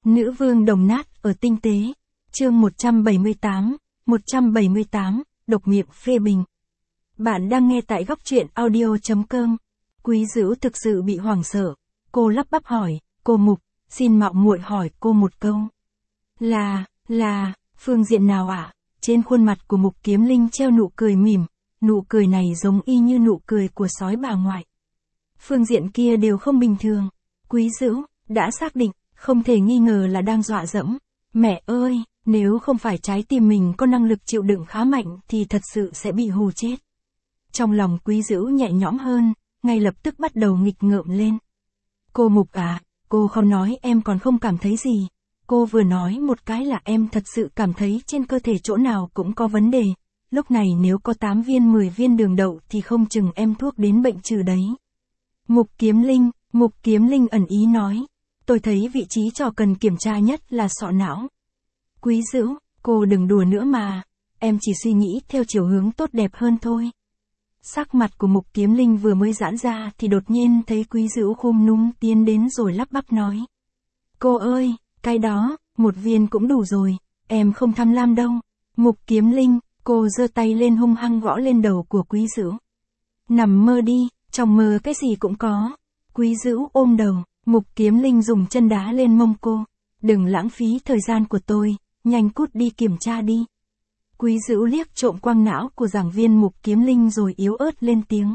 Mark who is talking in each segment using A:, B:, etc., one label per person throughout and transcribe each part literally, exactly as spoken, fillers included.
A: Nữ vương đồng nát ở tinh tế. Chương một trăm bảy mươi tám, một trăm bảy mươi tám, độc miệng phê bình. Bạn đang nghe tại góc truyện audio chấm com. Quý Dữu thực sự bị hoảng sợ. Cô lắp bắp hỏi, cô Mục, xin mạo muội hỏi cô một câu. Là, là, phương diện nào ạ? Trên khuôn mặt của Mục Kiếm Linh treo nụ cười mỉm, nụ cười này giống y như nụ cười của sói bà ngoại. Phương diện kia đều không bình thường. Quý Dữu đã xác định, không thể nghi ngờ là đang dọa dẫm. Mẹ ơi, nếu không phải trái tim mình có năng lực chịu đựng khá mạnh thì thật sự sẽ bị hù chết. Trong lòng Quý Dữu nhẹ nhõm hơn, ngay lập tức bắt đầu nghịch ngợm lên. Cô Mục à, cô không nói em còn không cảm thấy gì. Cô vừa nói một cái là em thật sự cảm thấy trên cơ thể chỗ nào cũng có vấn đề. Lúc này nếu có tám viên mười viên đường đậu thì không chừng em thuốc đến bệnh trừ đấy. Mục Kiếm Linh, Mục Kiếm Linh ẩn ý nói. Tôi thấy vị trí trò cần kiểm tra nhất là sọ não. Quý Dữu, cô đừng đùa nữa mà. Em chỉ suy nghĩ theo chiều hướng tốt đẹp hơn thôi. Sắc mặt của Mục Kiếm Linh vừa mới giãn ra thì đột nhiên thấy Quý Dữu khum núm tiến đến rồi lắp bắp nói. Cô ơi, cái đó, một viên cũng đủ rồi, em không tham lam đâu. Mục Kiếm Linh, cô giơ tay lên hung hăng gõ lên đầu của Quý Dữu. Nằm mơ đi, trong mơ cái gì cũng có. Quý Dữu ôm đầu, Mục Kiếm Linh dùng chân đá lên mông cô. Đừng lãng phí thời gian của tôi, nhanh cút đi kiểm tra đi. Quý Dữu liếc trộm quang não của giảng viên Mục Kiếm Linh rồi yếu ớt lên tiếng.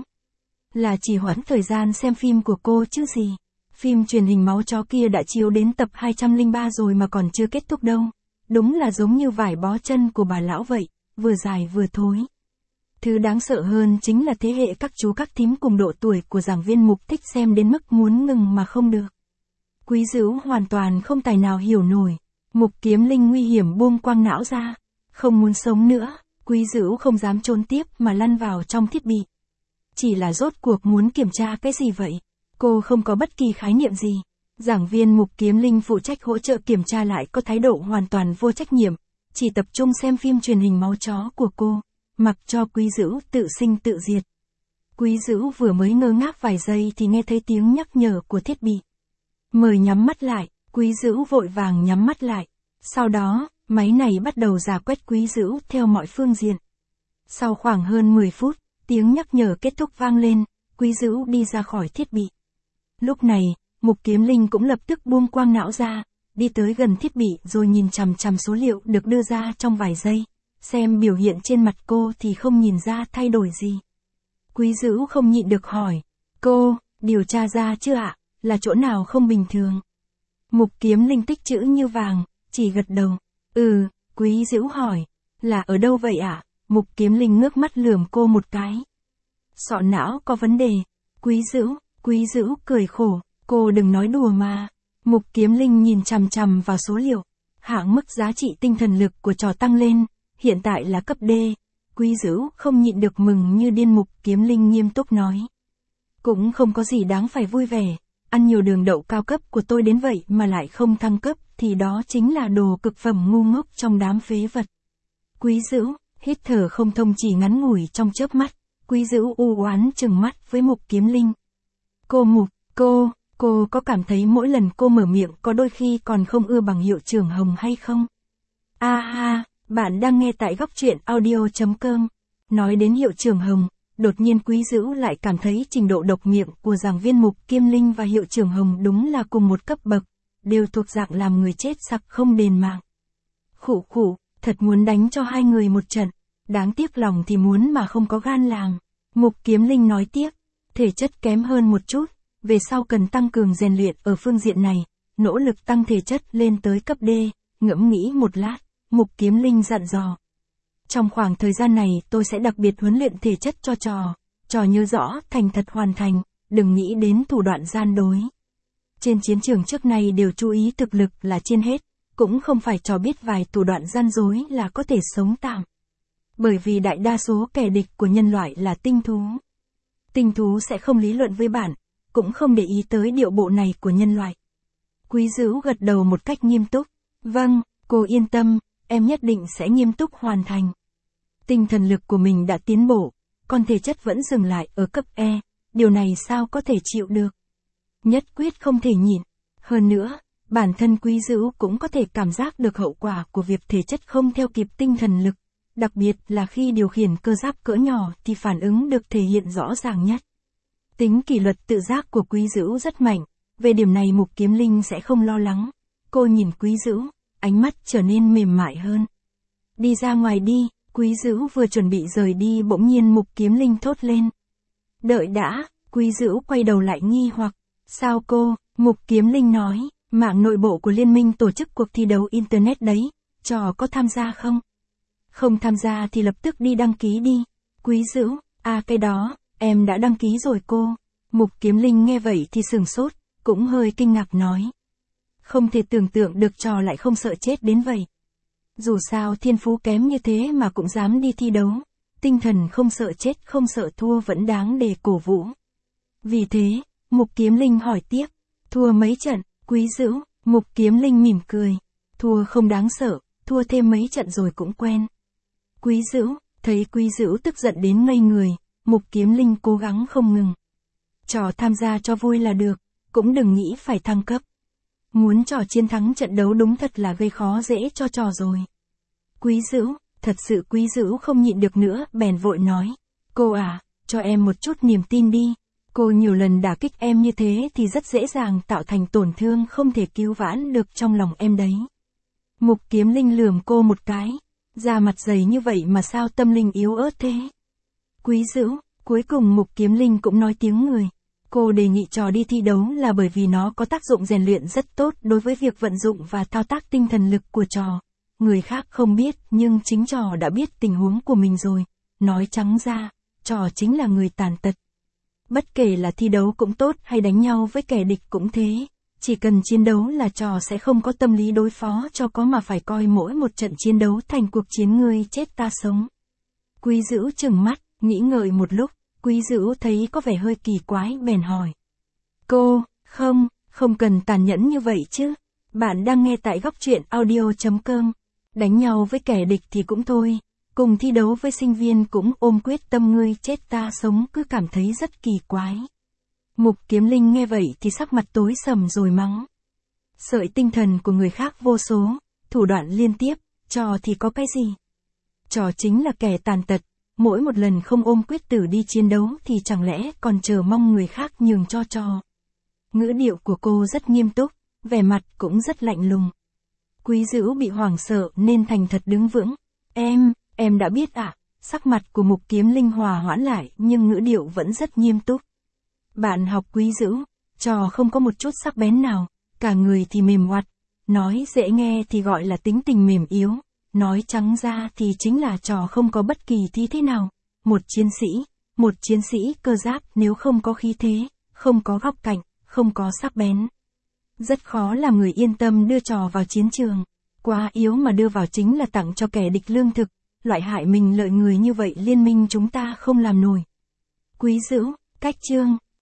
A: Là chỉ hoãn thời gian xem phim của cô chứ gì. Phim truyền hình máu chó kia đã chiếu đến tập hai trăm lẻ ba rồi mà còn chưa kết thúc đâu. Đúng là giống như vải bó chân của bà lão vậy, vừa dài vừa thối. Thứ đáng sợ hơn chính là thế hệ các chú các thím cùng độ tuổi của giảng viên Mục thích xem đến mức muốn ngừng mà không được. Quý Dữu hoàn toàn không tài nào hiểu nổi. Mục Kiếm Linh nguy hiểm buông quang não ra. Không muốn sống nữa, Quý Dữu không dám trốn tiếp mà lăn vào trong thiết bị. Chỉ là rốt cuộc muốn kiểm tra cái gì vậy? Cô không có bất kỳ khái niệm gì. Giảng viên Mục Kiếm Linh phụ trách hỗ trợ kiểm tra lại có thái độ hoàn toàn vô trách nhiệm, chỉ tập trung xem phim truyền hình máu chó của cô, mặc cho Quý Dữu tự sinh tự diệt. Quý Dữu vừa mới ngơ ngác vài giây thì nghe thấy tiếng nhắc nhở của thiết bị. Mời nhắm mắt lại, Quý Dữu vội vàng nhắm mắt lại. Sau đó, máy này bắt đầu rà quét Quý Dữu theo mọi phương diện. Sau khoảng hơn mười phút, tiếng nhắc nhở kết thúc vang lên, Quý Dữu đi ra khỏi thiết bị. Lúc này, Mục Kiếm Linh cũng lập tức buông quang não ra, đi tới gần thiết bị rồi nhìn chằm chằm số liệu được đưa ra trong vài giây. Xem biểu hiện trên mặt cô thì không nhìn ra thay đổi gì. Quý Dữu không nhịn được hỏi, cô, điều tra ra chưa ạ, là chỗ nào không bình thường? Mục Kiếm Linh tích chữ như vàng, chỉ gật đầu. Ừ, Quý Dữu hỏi, là ở đâu vậy ạ? Mục Kiếm Linh ngước mắt lườm cô một cái. Sọ não có vấn đề. Quý Dữu, Quý Dữu cười khổ, cô đừng nói đùa mà. Mục Kiếm Linh nhìn chằm chằm vào số liệu. Hạng mức giá trị tinh thần lực của trò tăng lên, hiện tại là cấp D. Quý Dữu không nhịn được mừng như điên. Mục Kiếm Linh nghiêm túc nói. Cũng không có gì đáng phải vui vẻ. Ăn nhiều đường đậu cao cấp của tôi đến vậy mà lại không thăng cấp thì đó chính là đồ cực phẩm ngu ngốc trong đám phế vật. Quý Dữu, hít thở không thông chỉ ngắn ngủi trong chớp mắt. Quý Dữu u oán trừng mắt với Mục Kiếm Linh. Cô Mục, cô, cô có cảm thấy mỗi lần cô mở miệng có đôi khi còn không ưa bằng hiệu trưởng Hồng hay không? A ha, bạn đang nghe tại góc truyện audio chấm com. Nói đến hiệu trưởng Hồng, đột nhiên Quý Dữu lại cảm thấy trình độ độc miệng của giảng viên Mục Kiếm Linh và hiệu trưởng Hồng đúng là cùng một cấp bậc, đều thuộc dạng làm người chết sặc không đền mạng. Khụ khụ, thật muốn đánh cho hai người một trận, đáng tiếc lòng thì muốn mà không có gan làm. Mục Kiếm Linh nói tiếc, thể chất kém hơn một chút, về sau cần tăng cường rèn luyện ở phương diện này, nỗ lực tăng thể chất lên tới cấp D. Ngẫm nghĩ một lát, Mục Kiếm Linh dặn dò. Trong khoảng thời gian này tôi sẽ đặc biệt huấn luyện thể chất cho trò, trò nhớ rõ thành thật hoàn thành, đừng nghĩ đến thủ đoạn gian dối. Trên chiến trường trước nay đều chú ý thực lực là trên hết, cũng không phải trò biết vài thủ đoạn gian dối là có thể sống tạm. Bởi vì đại đa số kẻ địch của nhân loại là tinh thú. Tinh thú sẽ không lý luận với bạn, cũng không để ý tới điệu bộ này của nhân loại. Quý Dữu gật đầu một cách nghiêm túc. Vâng, cô yên tâm, em nhất định sẽ nghiêm túc hoàn thành. Tinh thần lực của mình đã tiến bộ, còn thể chất vẫn dừng lại ở cấp E, điều này sao có thể chịu được. Nhất quyết không thể nhịn. Hơn nữa, Bản thân Quý Dữu cũng có thể cảm giác được hậu quả của việc thể chất không theo kịp tinh thần lực, đặc biệt là khi điều khiển cơ giáp cỡ nhỏ thì phản ứng được thể hiện rõ ràng nhất. Tính kỷ luật tự giác của Quý Dữu rất mạnh, về điểm này Mục Kiếm Linh sẽ không lo lắng. Cô nhìn Quý Dữu, ánh mắt trở nên mềm mại hơn. Đi ra ngoài đi, Quý Dữu vừa chuẩn bị rời đi bỗng nhiên Mục Kiếm Linh thốt lên. Đợi đã, Quý Dữu quay đầu lại nghi hoặc. Sao cô? Mục Kiếm Linh nói, mạng nội bộ của liên minh tổ chức cuộc thi đấu Internet đấy, trò có tham gia không? Không tham gia thì lập tức đi đăng ký đi. Quý Dữu, à cái đó, em đã đăng ký rồi cô. Mục Kiếm Linh nghe vậy thì sửng sốt, cũng hơi kinh ngạc nói. Không thể tưởng tượng được trò lại không sợ chết đến vậy. Dù sao thiên phú kém như thế mà cũng dám đi thi đấu, tinh thần không sợ chết không sợ thua vẫn đáng để cổ vũ. Vì thế, Mục Kiếm Linh hỏi tiếp, thua mấy trận, Quý Dữu? Mục Kiếm Linh mỉm cười, thua không đáng sợ, thua thêm mấy trận rồi cũng quen. Quý Dữu, thấy Quý Dữu tức giận đến ngây người, Mục Kiếm Linh cố gắng không ngừng. Trò tham gia cho vui là được, cũng đừng nghĩ phải thăng cấp. Muốn trò chiến thắng trận đấu đúng thật là gây khó dễ cho trò rồi. Quý Dữu, thật sự Quý Dữu không nhịn được nữa, bèn vội nói. Cô à, cho em một chút niềm tin đi. Cô nhiều lần đả kích em như thế thì rất dễ dàng tạo thành tổn thương không thể cứu vãn được trong lòng em đấy. Mục Kiếm Linh lườm cô một cái. Da mặt dày như vậy mà sao tâm linh yếu ớt thế? Quý Dữu, cuối cùng Mục Kiếm Linh cũng nói tiếng người. Cô đề nghị trò đi thi đấu là bởi vì nó có tác dụng rèn luyện rất tốt đối với việc vận dụng và thao tác tinh thần lực của trò. Người khác không biết nhưng chính trò đã biết tình huống của mình rồi. Nói trắng ra, trò chính là người tàn tật. Bất kể là thi đấu cũng tốt hay đánh nhau với kẻ địch cũng thế. Chỉ cần chiến đấu là trò sẽ không có tâm lý đối phó cho có mà phải coi mỗi một trận chiến đấu thành cuộc chiến ngươi chết ta sống. Quý Dữu trừng mắt, nghĩ ngợi một lúc, Quý Dữu thấy có vẻ hơi kỳ quái bèn hỏi. Cô, không, không cần tàn nhẫn như vậy chứ. Bạn đang nghe tại góc truyện audio chấm com. Đánh nhau với kẻ địch thì cũng thôi. Cùng thi đấu với sinh viên cũng ôm quyết tâm ngươi chết ta sống cứ cảm thấy rất kỳ quái. Mục Kiếm Linh nghe vậy thì sắc mặt tối sầm rồi mắng. Sợi tinh thần của người khác vô số, thủ đoạn liên tiếp, trò thì có cái gì? Trò chính là kẻ tàn tật, mỗi một lần không ôm quyết tử đi chiến đấu thì chẳng lẽ còn chờ mong người khác nhường cho trò. Ngữ điệu của cô rất nghiêm túc, vẻ mặt cũng rất lạnh lùng. Quý Dữu bị hoảng sợ nên thành thật đứng vững. Em, em đã biết ạ. À? Sắc mặt của Mục Kiếm Linh hòa hoãn lại nhưng ngữ điệu vẫn rất nghiêm túc. Bạn học Quý Dữu, trò không có một chút sắc bén nào, cả người thì mềm oặt, nói dễ nghe thì gọi là tính tình mềm yếu, nói trắng ra thì chính là trò không có bất kỳ thi thế nào. Một chiến sĩ, một chiến sĩ cơ giáp nếu không có khí thế, không có góc cạnh, không có sắc bén, rất khó làm người yên tâm đưa trò vào chiến trường. Quá yếu mà đưa vào chính là tặng cho kẻ địch lương thực, loại hại mình lợi người như vậy liên minh chúng ta không làm nổi. Quý Dữu, cách chương